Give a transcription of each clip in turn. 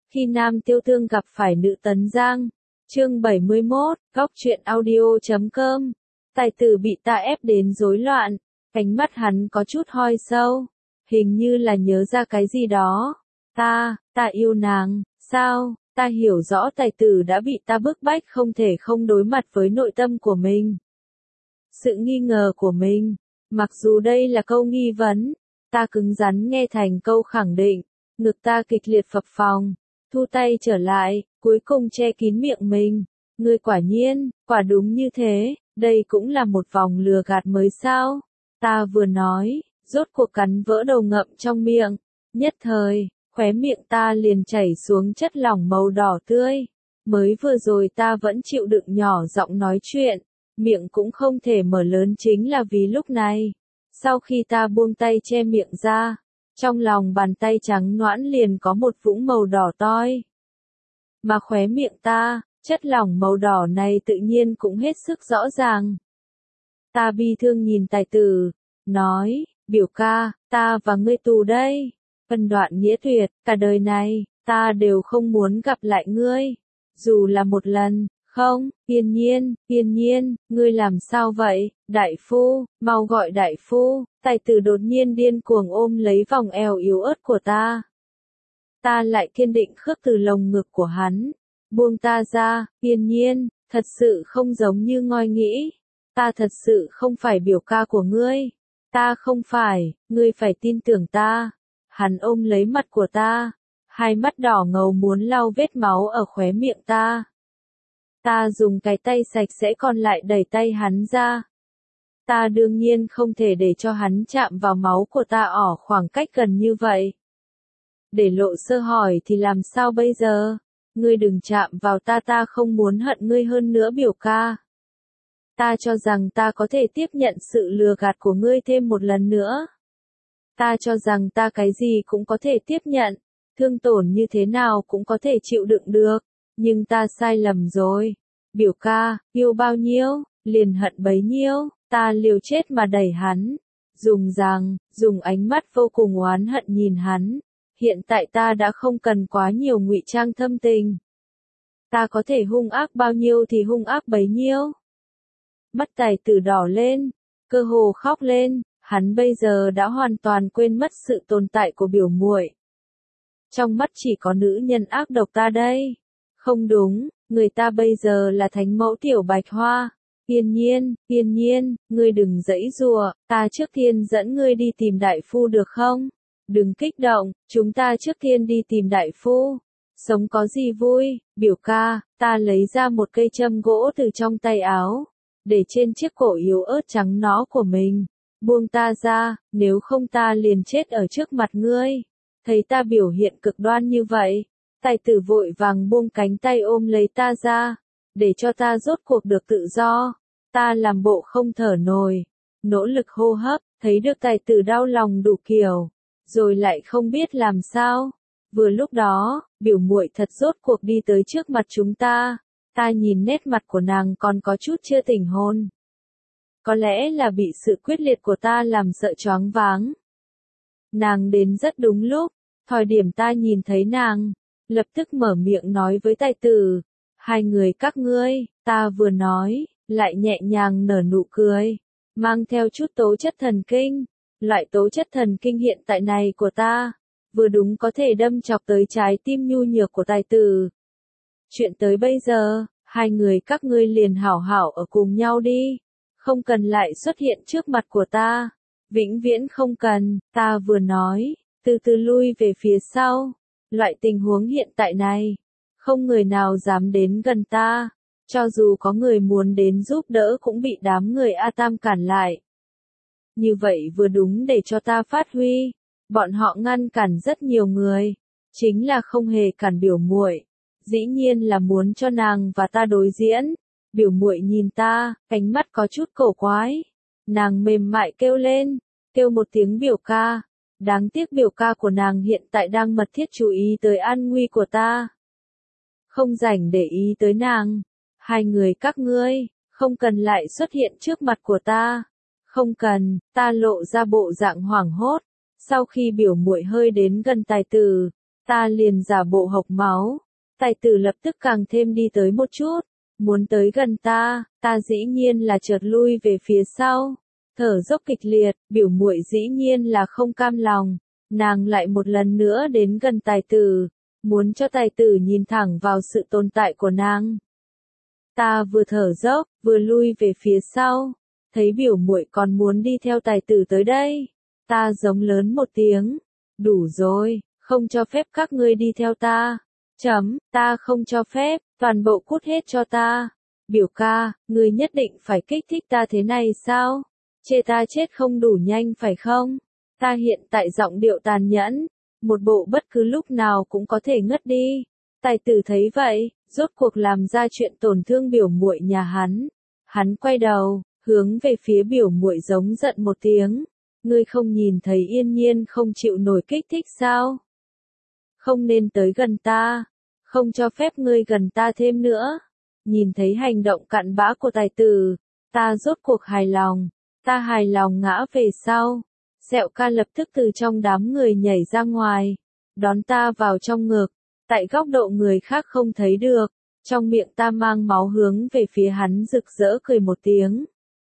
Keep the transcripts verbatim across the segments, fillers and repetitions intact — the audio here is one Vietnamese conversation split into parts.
Khi nam tiêu tương gặp phải nữ tấn giang. Chương bảy mươi mốt, góc truyện audio chấm com. Tài tử bị ta ép đến rối loạn, ánh mắt hắn có chút hoi sâu, hình như là nhớ ra cái gì đó. Ta, ta yêu nàng, sao? Ta hiểu rõ tài tử đã bị ta bức bách không thể không đối mặt với nội tâm của mình. Sự nghi ngờ của mình, mặc dù đây là câu nghi vấn, ta cứng rắn nghe thành câu khẳng định, ngực ta kịch liệt phập phồng, thu tay trở lại, cuối cùng che kín miệng mình. Ngươi quả nhiên, quả đúng như thế, đây cũng là một vòng lừa gạt mới sao? Ta vừa nói, rốt cuộc cắn vỡ đầu ngậm trong miệng, nhất thời, khóe miệng ta liền chảy xuống chất lỏng màu đỏ tươi. Mới vừa rồi ta vẫn chịu đựng nhỏ giọng nói chuyện, miệng cũng không thể mở lớn chính là vì lúc này. Sau khi ta buông tay che miệng ra, trong lòng bàn tay trắng nõn liền có một vũng màu đỏ toi. Mà khóe miệng ta, chất lỏng màu đỏ này tự nhiên cũng hết sức rõ ràng. Ta bi thương nhìn tài tử, nói, biểu ca, ta và ngươi tù đây. Ân đoạn nghĩa tuyệt, cả đời này, ta đều không muốn gặp lại ngươi. Dù là một lần, không, Yên Nhiên, Yên Nhiên, ngươi làm sao vậy, đại phu, mau gọi đại phu. Tài tử đột nhiên điên cuồng ôm lấy vòng eo yếu ớt của ta. Ta lại kiên định khước từ lồng ngực của hắn. Buông ta ra, Yên Nhiên, thật sự không giống như ngoi nghĩ. Ta thật sự không phải biểu ca của ngươi. Ta không phải, ngươi phải tin tưởng ta. Hắn ôm lấy mặt của ta, hai mắt đỏ ngầu muốn lau vết máu ở khóe miệng ta. Ta dùng cái tay sạch sẽ còn lại đẩy tay hắn ra. Ta đương nhiên không thể để cho hắn chạm vào máu của ta ở khoảng cách gần như vậy. Để lộ sơ hỏi thì làm sao bây giờ? Ngươi đừng chạm vào ta, ta không muốn hận ngươi hơn nữa biểu ca. Ta cho rằng ta có thể tiếp nhận sự lừa gạt của ngươi thêm một lần nữa. Ta cho rằng ta cái gì cũng có thể tiếp nhận, thương tổn như thế nào cũng có thể chịu đựng được, nhưng ta sai lầm rồi. Biểu ca, yêu bao nhiêu, liền hận bấy nhiêu, ta liều chết mà đẩy hắn, dùng rằng, dùng ánh mắt vô cùng oán hận nhìn hắn. Hiện tại ta đã không cần quá nhiều ngụy trang thâm tình. Ta có thể hung ác bao nhiêu thì hung ác bấy nhiêu. Mắt tài tử đỏ lên, cơ hồ khóc lên, hắn bây giờ đã hoàn toàn quên mất sự tồn tại của biểu muội. Trong mắt chỉ có nữ nhân ác độc ta đây. Không đúng, người ta bây giờ là thánh mẫu tiểu bạch hoa. Yên Nhiên, Yên Nhiên, ngươi đừng giãy giụa, ta trước tiên dẫn ngươi đi tìm đại phu được không? Đừng kích động, chúng ta trước tiên đi tìm đại phu. Sống có gì vui, biểu ca, ta lấy ra một cây châm gỗ từ trong tay áo, để trên chiếc cổ yếu ớt trắng nõn của mình. Buông ta ra, nếu không ta liền chết ở trước mặt ngươi. Thấy ta biểu hiện cực đoan như vậy, tài tử vội vàng buông cánh tay ôm lấy ta ra, để cho ta rốt cuộc được tự do. Ta làm bộ không thở nổi, nỗ lực hô hấp, thấy được tài tử đau lòng đủ kiểu, rồi lại không biết làm sao. Vừa lúc đó, biểu muội thật rốt cuộc đi tới trước mặt chúng ta. Ta nhìn nét mặt của nàng còn có chút chưa tỉnh hồn. Có lẽ là bị sự quyết liệt của ta làm sợ choáng váng. Nàng đến rất đúng lúc, thời điểm ta nhìn thấy nàng, lập tức mở miệng nói với tài tử, hai người các ngươi. Ta vừa nói, lại nhẹ nhàng nở nụ cười, mang theo chút tố chất thần kinh. Loại tố chất thần kinh hiện tại này của ta, vừa đúng có thể đâm chọc tới trái tim nhu nhược của tài tử. Chuyện tới bây giờ, hai người các ngươi liền hảo hảo ở cùng nhau đi, không cần lại xuất hiện trước mặt của ta, vĩnh viễn không cần. Ta vừa nói, từ từ lui về phía sau. Loại tình huống hiện tại này, không người nào dám đến gần ta, cho dù có người muốn đến giúp đỡ cũng bị đám người A Tam cản lại. Như vậy vừa đúng để cho ta phát huy. Bọn họ ngăn cản rất nhiều người, chính là không hề cản biểu muội. Dĩ nhiên là muốn cho nàng và ta đối diễn. Biểu muội nhìn ta, ánh mắt có chút cổ quái. Nàng mềm mại kêu lên, kêu một tiếng biểu ca. Đáng tiếc biểu ca của nàng hiện tại đang mật thiết chú ý tới an nguy của ta. Không rảnh để ý tới nàng. Hai người các ngươi, không cần lại xuất hiện trước mặt của ta. Không cần, ta lộ ra bộ dạng hoảng hốt. Sau khi biểu muội hơi đến gần tài tử, Ta liền giả bộ hộc máu. Tài tử lập tức càng thêm đi tới một chút, muốn tới gần ta, ta dĩ nhiên là chợt lui về phía sau, thở dốc kịch liệt, biểu muội dĩ nhiên là không cam lòng, nàng lại một lần nữa đến gần tài tử, muốn cho tài tử nhìn thẳng vào sự tồn tại của nàng. Ta vừa thở dốc, vừa lui về phía sau, thấy biểu muội còn muốn đi theo tài tử tới đây, ta giống lớn một tiếng, đủ rồi, không cho phép các ngươi đi theo ta. Chấm, ta không cho phép, toàn bộ cút hết cho ta. Biểu ca, ngươi nhất định phải kích thích ta thế này sao? Chê ta chết không đủ nhanh phải không? Ta hiện tại giọng điệu tàn nhẫn, một bộ bất cứ lúc nào cũng có thể ngất đi. Tài tử thấy vậy, rốt cuộc làm ra chuyện tổn thương biểu muội nhà hắn. Hắn quay đầu, hướng về phía biểu muội giống giận một tiếng. Ngươi không nhìn thấy Yên Nhiên không chịu nổi kích thích sao? Không nên tới gần ta, không cho phép ngươi gần ta thêm nữa. Nhìn thấy hành động cặn bã của tài tử, ta rốt cuộc hài lòng, ta hài lòng ngã về sau. Sẹo ca lập tức từ trong đám người nhảy ra ngoài, đón ta vào trong ngực, tại góc độ người khác không thấy được, trong miệng ta mang máu hướng về phía hắn rực rỡ cười một tiếng.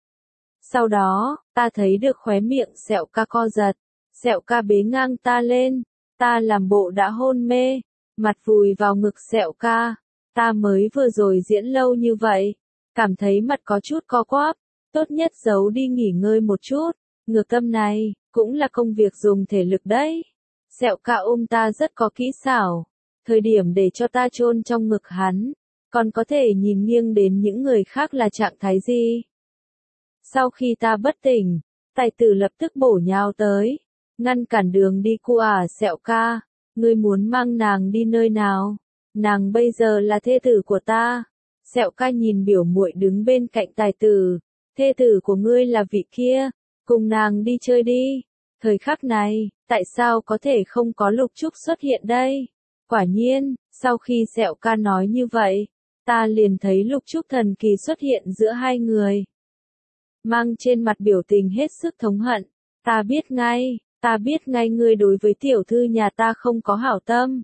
Sau đó, ta thấy được khóe miệng sẹo ca co giật, sẹo ca bế ngang ta lên. Ta làm bộ đã hôn mê, mặt vùi vào ngực sẹo ca, ta mới vừa rồi diễn lâu như vậy, cảm thấy mặt có chút co quắp, tốt nhất giấu đi nghỉ ngơi một chút, ngược tâm này, cũng là công việc dùng thể lực đấy. Sẹo ca ôm ta rất có kỹ xảo, thời điểm để cho ta chôn trong ngực hắn, còn có thể nhìn nghiêng đến những người khác là trạng thái gì. Sau khi ta bất tỉnh, tài tử lập tức bổ nhào tới. Ngăn cản đường đi của ả sẹo ca, ngươi muốn mang nàng đi nơi nào? Nàng bây giờ là thê tử của ta. Sẹo ca nhìn biểu muội đứng bên cạnh tài tử, thê tử của ngươi là vị kia, cùng nàng đi chơi đi. Thời khắc này, tại sao có thể không có Lục Trúc xuất hiện đây? Quả nhiên, sau khi sẹo ca nói như vậy, ta liền thấy Lục Trúc thần kỳ xuất hiện giữa hai người. Mang trên mặt biểu tình hết sức thống hận, ta biết ngay. Ta biết ngay ngươi đối với tiểu thư nhà ta không có hảo tâm.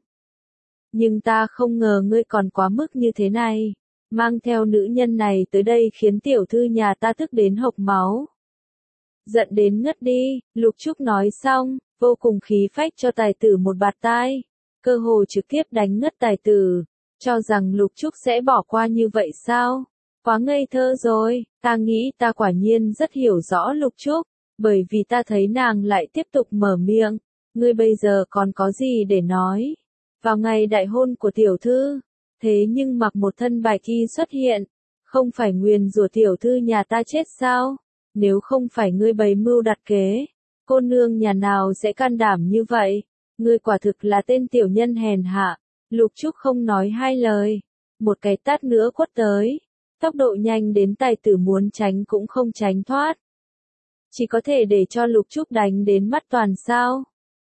Nhưng ta không ngờ ngươi còn quá mức như thế này. Mang theo nữ nhân này tới đây khiến tiểu thư nhà ta tức đến hộc máu. Giận đến ngất đi, Lục Trúc nói xong, vô cùng khí phách cho tài tử một bạt tai. Cơ hồ trực tiếp đánh ngất tài tử. Cho rằng Lục Trúc sẽ bỏ qua như vậy sao? Quá ngây thơ rồi, ta nghĩ ta quả nhiên rất hiểu rõ Lục Trúc. Bởi vì ta thấy nàng lại tiếp tục mở miệng, ngươi bây giờ còn có gì để nói? Vào ngày đại hôn của tiểu thư, thế nhưng mặc một thân bạch y xuất hiện, không phải nguyền rủa tiểu thư nhà ta chết sao? Nếu không phải ngươi bày mưu đặt kế, cô nương nhà nào sẽ can đảm như vậy? Ngươi quả thực là tên tiểu nhân hèn hạ. Lục Trúc không nói hai lời, một cái tát nữa quất tới, tốc độ nhanh đến tài tử muốn tránh cũng không tránh thoát. Chỉ có thể để cho Lục Trúc đánh đến mắt toàn sao.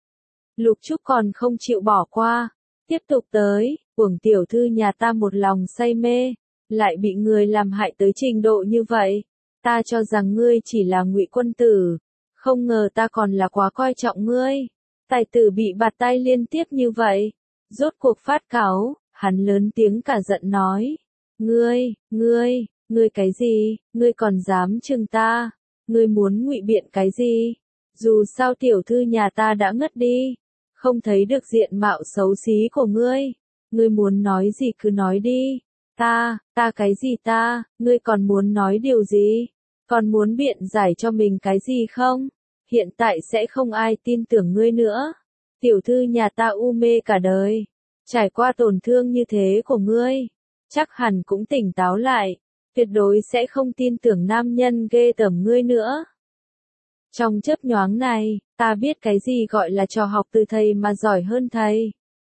Lục Trúc còn không chịu bỏ qua, tiếp tục tới, uổng tiểu thư nhà ta một lòng say mê, lại bị người làm hại tới trình độ như vậy. Ta cho rằng ngươi chỉ là ngụy quân tử, không ngờ ta còn là quá coi trọng ngươi. Tài tử bị bạt tay liên tiếp như vậy, rốt cuộc phát cáu, hắn lớn tiếng cả giận nói. Ngươi, ngươi, ngươi cái gì, ngươi còn dám chừng ta? Ngươi muốn ngụy biện cái gì? Dù sao tiểu thư nhà ta đã ngất đi, không thấy được diện mạo xấu xí của ngươi. Ngươi muốn nói gì cứ nói đi. Ta, ta cái gì ta, ngươi còn muốn nói điều gì? Còn muốn biện giải cho mình cái gì không? Hiện tại sẽ không ai tin tưởng ngươi nữa. Tiểu thư nhà ta u mê cả đời, trải qua tổn thương như thế của ngươi, chắc hẳn cũng tỉnh táo lại. Tuyệt đối sẽ không tin tưởng nam nhân ghê tởm ngươi nữa. Trong chớp nhoáng này, ta biết cái gì gọi là trò học từ thầy mà giỏi hơn thầy.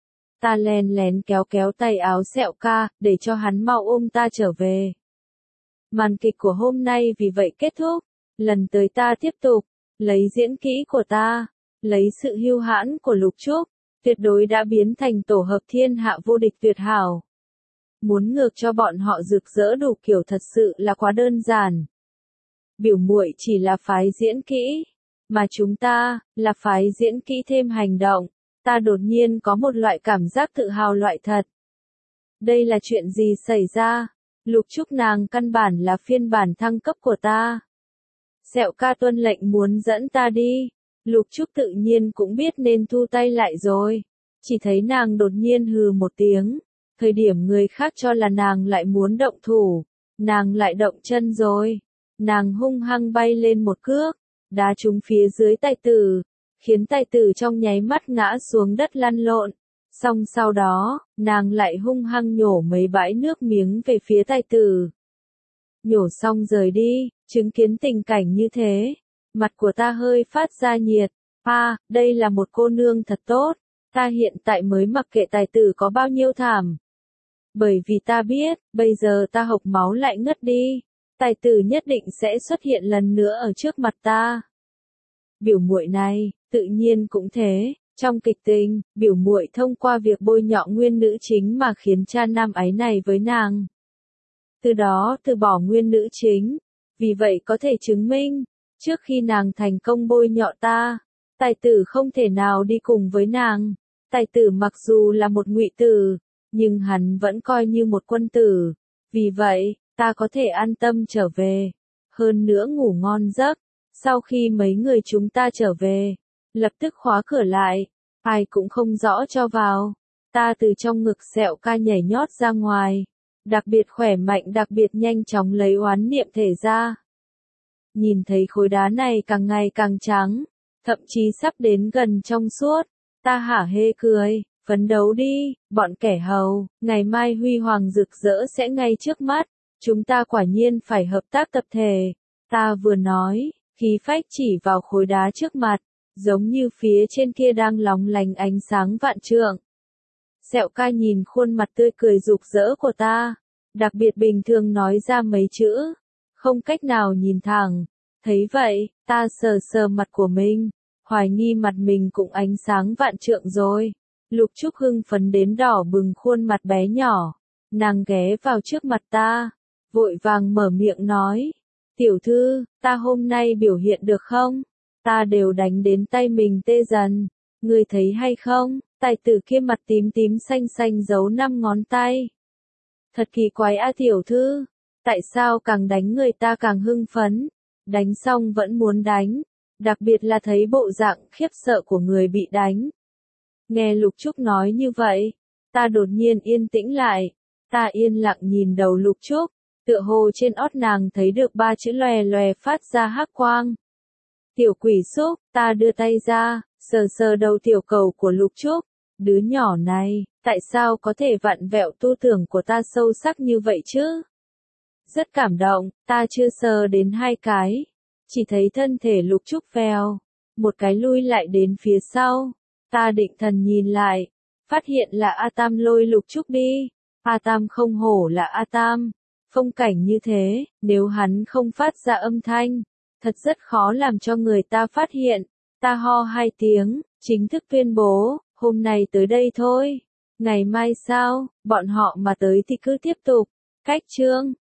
Ta lén lén kéo kéo tay áo sẹo ca, để cho hắn mau ôm ta trở về. Màn kịch của hôm nay vì vậy kết thúc, lần tới ta tiếp tục, lấy diễn kỹ của ta, lấy sự hưu hãn của Lục Trúc, tuyệt đối đã biến thành tổ hợp thiên hạ vô địch tuyệt hảo. Muốn ngược cho bọn họ rực rỡ đủ kiểu thật sự là quá đơn giản. Biểu muội chỉ là phái diễn kỹ, mà chúng ta, là phái diễn kỹ thêm hành động. ta đột nhiên có một loại cảm giác tự hào loại thật. Đây là chuyện gì xảy ra? Lục Trúc nàng căn bản là phiên bản thăng cấp của ta. Sẹo ca tuân lệnh muốn dẫn ta đi. Lục Trúc tự nhiên cũng biết nên thu tay lại rồi. Chỉ thấy nàng đột nhiên hừ một tiếng. Thời điểm người khác cho là nàng lại muốn động thủ. Nàng lại động chân rồi. Nàng hung hăng bay lên một cước. Đá trúng phía dưới tài tử. Khiến tài tử trong nháy mắt ngã xuống đất lăn lộn. Xong sau đó, nàng lại hung hăng nhổ mấy bãi nước miếng về phía tài tử. Nhổ xong rời đi, chứng kiến tình cảnh như thế. Mặt của ta hơi phát ra nhiệt. À, đây là một cô nương thật tốt. Ta hiện tại mới mặc kệ tài tử có bao nhiêu thảm. Bởi vì ta biết, bây giờ ta hộc máu lại ngất đi. Tài tử nhất định sẽ xuất hiện lần nữa ở trước mặt ta. Biểu muội này, tự nhiên cũng thế. Trong kịch tình, biểu muội thông qua việc bôi nhọ nguyên nữ chính mà khiến cha nam ái này với nàng. Từ đó từ bỏ nguyên nữ chính. Vì vậy có thể chứng minh, trước khi nàng thành công bôi nhọ ta, tài tử không thể nào đi cùng với nàng. Tài tử mặc dù là một ngụy tử, nhưng hắn vẫn coi như một quân tử. Vì vậy, ta có thể an tâm trở về. Hơn nữa ngủ ngon giấc. Sau khi mấy người chúng ta trở về, lập tức khóa cửa lại. Ai cũng không rõ cho vào. Ta từ trong ngực Sẹo ca nhảy nhót ra ngoài. Đặc biệt khỏe mạnh, đặc biệt nhanh chóng lấy oán niệm thể ra. Nhìn thấy khối đá này càng ngày càng trắng, thậm chí sắp đến gần trong suốt. Ta hả hê cười, phấn đấu đi, bọn kẻ hầu, ngày mai huy hoàng rực rỡ sẽ ngay trước mắt. Chúng ta quả nhiên phải hợp tác tập thể. Ta vừa nói, khí phách chỉ vào khối đá trước mặt, giống như phía trên kia đang lóng lánh ánh sáng vạn trượng. Sẹo ca nhìn khuôn mặt tươi cười rực rỡ của ta, đặc biệt bình thường nói ra mấy chữ, không cách nào nhìn thẳng. Thấy vậy, ta sờ sờ mặt của mình, hoài nghi mặt mình cũng ánh sáng vạn trượng rồi. Lục Trúc hưng phấn đến đỏ bừng khuôn mặt bé nhỏ, nàng ghé vào trước mặt ta, vội vàng mở miệng nói, tiểu thư, ta hôm nay biểu hiện được không? Ta đều đánh đến tay mình tê dần, ngươi thấy hay không? Tài tử kia mặt tím tím xanh xanh giấu năm ngón tay. Thật kỳ quái a tiểu thư, tại sao càng đánh người ta càng hưng phấn, đánh xong vẫn muốn đánh, đặc biệt là thấy bộ dạng khiếp sợ của người bị đánh. Nghe Lục Trúc nói như vậy, ta đột nhiên yên tĩnh lại, ta yên lặng nhìn đầu Lục Trúc, tựa hồ trên ót nàng thấy được ba chữ lòe lòe phát ra hắc quang. Tiểu quỷ xúc, ta đưa tay ra, sờ sờ đầu tiểu cầu của Lục Trúc, đứa nhỏ này, tại sao có thể vặn vẹo tư tưởng của ta sâu sắc như vậy chứ? Rất cảm động, ta chưa sờ đến hai cái, chỉ thấy thân thể Lục Trúc vèo, một cái lui lại đến phía sau, ta định thần nhìn lại, phát hiện là A Tam lôi Lục Trúc đi. A Tam không hổ là A Tam, phong cảnh như thế, nếu hắn không phát ra âm thanh, thật rất khó làm cho người ta phát hiện. Ta ho hai tiếng, chính thức tuyên bố, hôm nay tới đây thôi. Ngày mai sao, bọn họ mà tới thì cứ tiếp tục. Cách chương